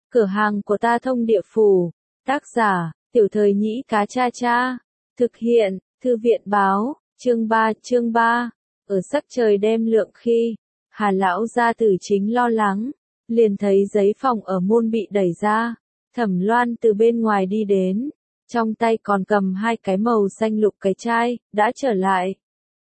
Cửa hàng của ta thông địa phủ. Tác giả, Tiểu Thời Nhĩ Cá Cha Cha. Thực hiện, Thư viện báo, chương 3. Ở sắc trời đêm lượng khi, Hà lão gia tử chính lo lắng, liền thấy giấy phòng ở môn bị đẩy ra. Thẩm Loan từ bên ngoài đi đến, trong tay còn cầm 2 cái màu xanh lục cái chai, đã trở lại.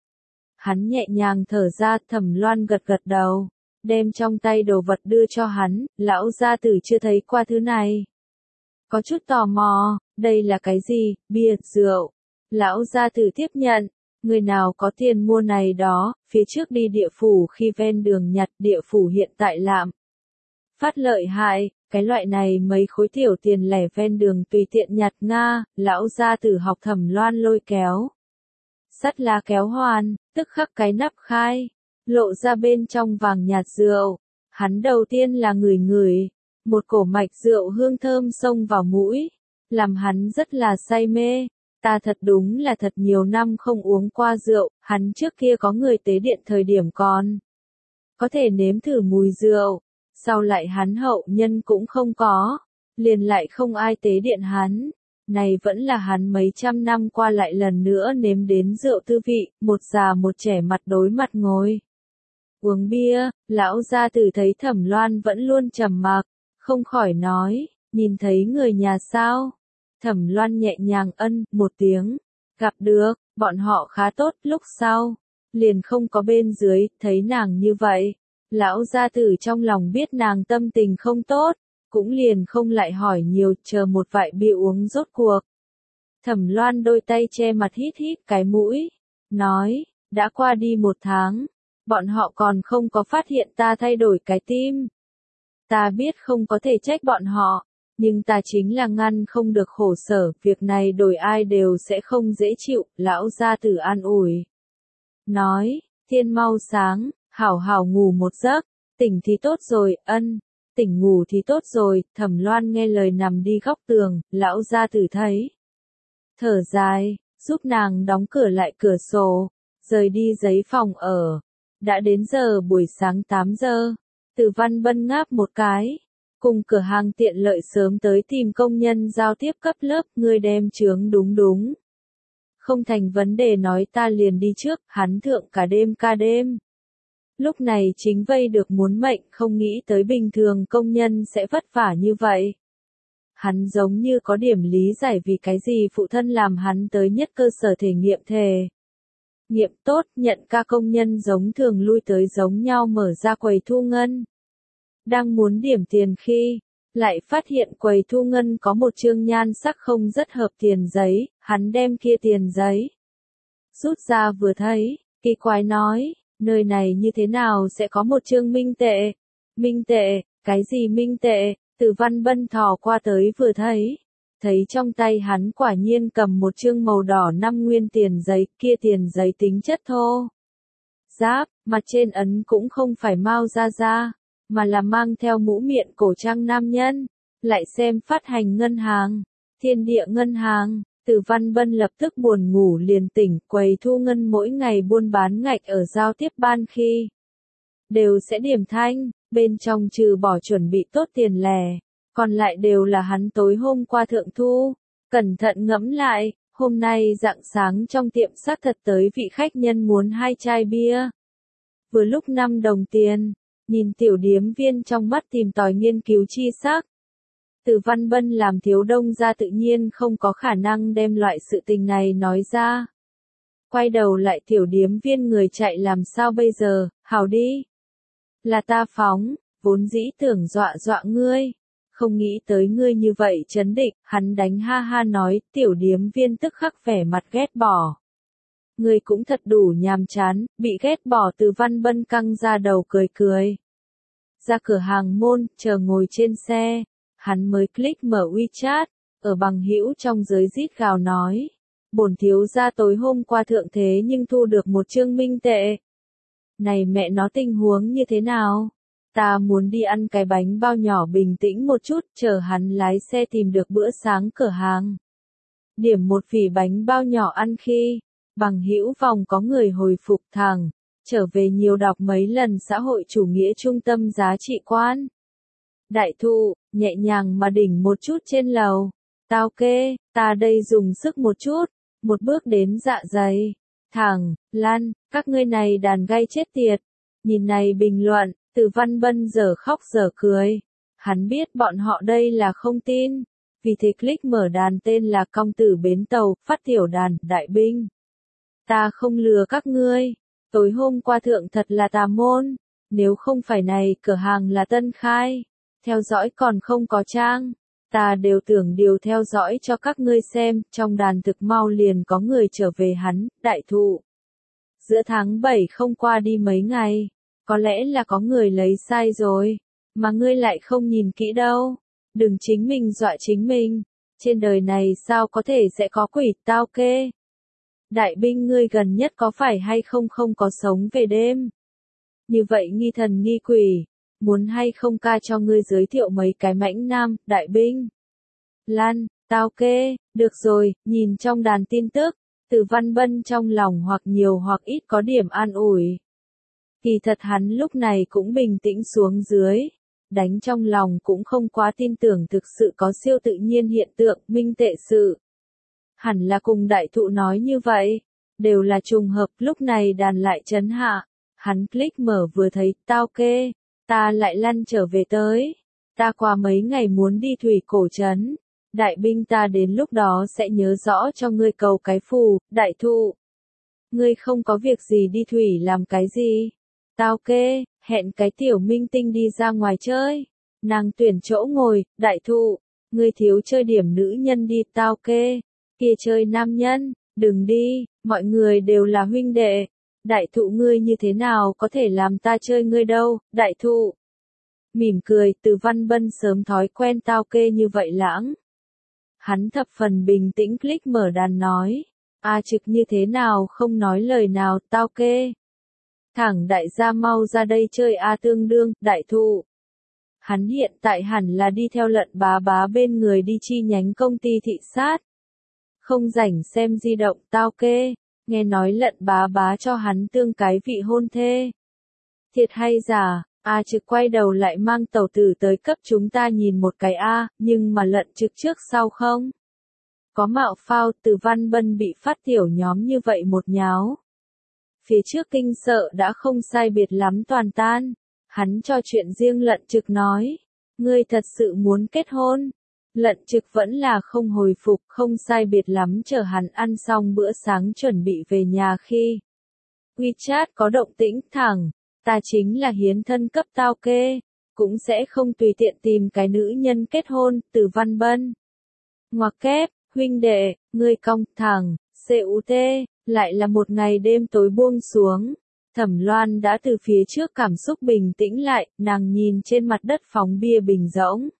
Hắn nhẹ nhàng thở ra, Thẩm Loan gật gật đầu, đem trong tay đồ vật đưa cho hắn, lão gia tử chưa thấy qua thứ này. Có chút tò mò, đây là cái gì, bia, rượu. Lão gia tử tiếp nhận, người nào có tiền mua này đó, phía trước đi địa phủ khi ven đường nhặt, địa phủ hiện tại lạm phát lợi hại, cái loại này mấy khối tiểu tiền lẻ ven đường tùy tiện nhặt nga, lão gia tử học Thẩm Loan lôi kéo. Sắt lá kéo hoàn, tức khắc cái nắp khai, lộ ra bên trong vàng nhạt rượu. Hắn đầu tiên là ngửi, một cổ mạch rượu hương thơm xông vào mũi, làm hắn rất là say mê. Ta thật đúng là thật nhiều năm không uống qua rượu, hắn trước kia có người tế điện thời điểm còn có thể nếm thử mùi rượu, sau lại hắn hậu nhân cũng không có, liền lại không ai tế điện hắn. Này vẫn là hắn mấy trăm năm qua lại lần nữa nếm đến rượu tư vị, một già một trẻ mặt đối mặt ngồi uống bia. Lão gia tử thấy Thẩm Loan vẫn luôn trầm mặc, không khỏi nói, nhìn thấy người nhà sao? Thẩm Loan nhẹ nhàng ân một tiếng, gặp được, bọn họ khá tốt. Lúc sau, liền không có bên dưới, thấy nàng như vậy. Lão gia tử trong lòng biết nàng tâm tình không tốt, cũng liền không lại hỏi nhiều, chờ một vại bia uống rốt cuộc. Thẩm Loan đôi tay che mặt hít cái mũi, nói, đã qua đi 1 tháng, bọn họ còn không có phát hiện ta thay đổi cái tim. Ta biết không có thể trách bọn họ, nhưng ta chính là ngăn không được khổ sở, việc này đổi ai đều sẽ không dễ chịu. Lão gia tử an ủi, nói, thiên mau sáng, hảo hảo ngủ một giấc, tỉnh thì tốt rồi, tỉnh ngủ thì tốt rồi. Thẩm Loan nghe lời nằm đi góc tường, lão gia tử thấy thở dài, giúp nàng đóng cửa lại cửa sổ, rời đi giấy phòng ở. Đã đến giờ buổi sáng 8 giờ, Từ Văn Bân ngáp một cái, cùng cửa hàng tiện lợi sớm tới tìm công nhân giao tiếp cấp lớp, ngươi đem chướng đúng. Không thành vấn đề, nói ta liền đi trước. Hắn thượng cả đêm ca đêm. Lúc này chính vây được muốn mệnh, không nghĩ tới bình thường công nhân sẽ vất vả như vậy. Hắn giống như có điểm lý giải vì cái gì phụ thân làm hắn tới nhất cơ sở thể nghiệm tốt, nhận ca công nhân giống thường lui tới giống nhau mở ra quầy thu ngân. Đang muốn điểm tiền khi, lại phát hiện quầy thu ngân có một chương nhan sắc không rất hợp tiền giấy. Hắn đem kia tiền giấy rút ra vừa thấy, kỳ quái nói, nơi này như thế nào sẽ có một chương minh tệ? Minh tệ, cái gì minh tệ? Từ Văn Bân thò qua tới vừa thấy trong tay hắn quả nhiên cầm một chương màu đỏ 5 nguyên tiền giấy, kia tiền giấy tính chất thô ráp, mặt trên ấn cũng không phải Mao Gia, mà là mang theo mũ miệng cổ trang nam nhân. Lại xem phát hành ngân hàng, Thiên Địa ngân hàng. Từ Văn Bân lập tức buồn ngủ liền tỉnh. Quầy thu ngân mỗi ngày buôn bán ngạch ở giao tiếp ban khi đều sẽ điểm thanh, bên trong trừ bỏ chuẩn bị tốt tiền lẻ, còn lại đều là hắn tối hôm qua thượng thu. Cẩn thận ngẫm lại, hôm nay rạng sáng trong tiệm xác thật tới vị khách nhân muốn 2 chai bia. Vừa lúc 5 đồng tiền, nhìn tiểu điếm viên trong mắt tìm tòi nghiên cứu chi sắc. Từ Văn Bân làm thiếu đông gia tự nhiên không có khả năng đem loại sự tình này nói ra. Quay đầu lại tiểu điếm viên người chạy làm sao bây giờ, hảo đi. Là ta phóng, vốn dĩ tưởng dọa ngươi. Không nghĩ tới ngươi như vậy trấn định, hắn đánh ha ha nói. Tiểu điếm viên tức khắc vẻ mặt ghét bỏ. Ngươi cũng thật đủ nhàm chán, bị ghét bỏ. Từ Văn Bân căng ra đầu cười. Ra cửa hàng môn, chờ ngồi trên xe. Hắn mới click mở WeChat, ở bằng hữu trong giới rít gào nói, bổn thiếu gia tối hôm qua thượng thế nhưng thu được một chương minh tệ. Này mẹ nó tình huống như thế nào? Ta muốn đi ăn cái bánh bao nhỏ bình tĩnh một chút, chờ hắn lái xe tìm được bữa sáng cửa hàng. Điểm một phỉ bánh bao nhỏ ăn khi, bằng hữu vòng có người hồi phục thẳng, trở về nhiều đọc mấy lần xã hội chủ nghĩa trung tâm giá trị quan. Đại thụ, nhẹ nhàng mà đỉnh một chút trên lầu. Tao kê, ta đây dùng sức một chút, một bước đến dạ dày. Thẳng, lăn, các ngươi này đàn gay chết tiệt. Nhìn này bình luận, Từ Văn Bân giờ khóc giờ cười. Hắn biết bọn họ đây là không tin. Vì thế click mở đàn tên là Công tử bến tàu, phát tiểu đàn, đại binh. Ta không lừa các ngươi. Tối hôm qua thượng thật là tà môn. Nếu không phải này cửa hàng là tân khai. Theo dõi còn không có trang. Ta đều tưởng điều theo dõi cho các ngươi xem, trong đàn thực mau liền có người trở về hắn, đại thụ. Giữa tháng 7 không qua đi mấy ngày, có lẽ là có người lấy sai rồi, mà ngươi lại không nhìn kỹ đâu. Đừng chính mình dọa chính mình, trên đời này sao có thể sẽ có quỷ, tao kê. Đại binh ngươi gần nhất có phải hay không có sống về đêm. Như vậy nghi thần nghi quỷ. Muốn hay không ca cho ngươi giới thiệu mấy cái mãnh nam, đại binh. Lan, tao kê, được rồi, nhìn trong đàn tin tức, Từ Văn Bân trong lòng hoặc nhiều hoặc ít có điểm an ủi. Kỳ thật hắn lúc này cũng bình tĩnh xuống dưới, đánh trong lòng cũng không quá tin tưởng thực sự có siêu tự nhiên hiện tượng, minh tệ sự. Hẳn là cùng đại thụ nói như vậy, đều là trùng hợp, lúc này đàn lại chấn hạ, hắn click mở vừa thấy, tao kê. Ta lại lăn trở về tới. Ta qua mấy ngày muốn đi thủy cổ trấn. Đại binh ta đến lúc đó sẽ nhớ rõ cho ngươi cầu cái phù, đại thụ. Ngươi không có việc gì đi thủy làm cái gì. Tao kê, hẹn cái tiểu minh tinh đi ra ngoài chơi. Nàng tuyển chỗ ngồi, đại thụ. Ngươi thiếu chơi điểm nữ nhân đi, tao kê. Kia chơi nam nhân, đừng đi, mọi người đều là huynh đệ. Đại thụ ngươi như thế nào có thể làm ta chơi ngươi đâu, đại thụ. Mỉm cười, Từ Văn Bân sớm thói quen tao kê như vậy lãng. Hắn thập phần bình tĩnh click mở đàn nói. A trực như thế nào không nói lời nào, tao kê. Thẳng đại gia mau ra đây chơi A tương đương, đại thụ. Hắn hiện tại hẳn là đi theo Lận bá bá bên người đi chi nhánh công ty thị sát. Không rảnh xem di động, tao kê. Nghe nói Lận bá bá cho hắn tương cái vị hôn thê. Thiệt hay giả, A trực quay đầu lại mang tàu tử tới cấp chúng ta nhìn một cái A, nhưng mà Lận trực trước sau không. Có mạo phao, Từ Văn Bân bị phát tiểu nhóm như vậy một nháo. Phía trước kinh sợ đã không sai biệt lắm toàn tan. Hắn cho chuyện riêng Lận trực nói. Ngươi thật sự muốn kết hôn. Lận trực vẫn là không hồi phục, không sai biệt lắm chờ hắn ăn xong bữa sáng chuẩn bị về nhà khi WeChat có động tĩnh, thẳng, ta chính là hiến thân cấp tao kê, cũng sẽ không tùy tiện tìm cái nữ nhân kết hôn, Từ Văn Bân. Ngoặc kép, huynh đệ, ngươi cong, thẳng, CUT, lại là một ngày đêm tối buông xuống. Thẩm Loan đã từ phía trước cảm xúc bình tĩnh lại, nàng nhìn trên mặt đất phóng bia bình rỗng.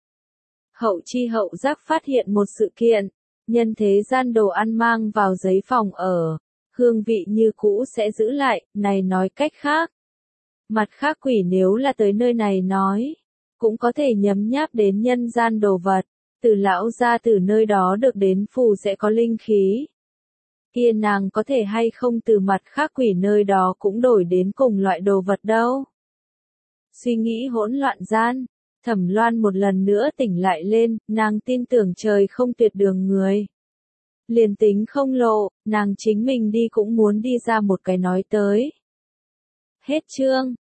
Hậu chi hậu giác phát hiện một sự kiện, nhân thế gian đồ ăn mang vào giấy phòng ở, hương vị như cũ sẽ giữ lại, này nói cách khác. Mặt khác quỷ nếu là tới nơi này nói, cũng có thể nhấm nháp đến nhân gian đồ vật, từ lão ra từ nơi đó được đến phù sẽ có linh khí. Kia nàng có thể hay không từ mặt khác quỷ nơi đó cũng đổi đến cùng loại đồ vật đâu. Suy nghĩ hỗn loạn gian. Thẩm Loan một lần nữa tỉnh lại lên, nàng tin tưởng trời không tuyệt đường người. Liền tính không lộ, nàng chính mình đi cũng muốn đi ra một cái nói tới. Hết chương.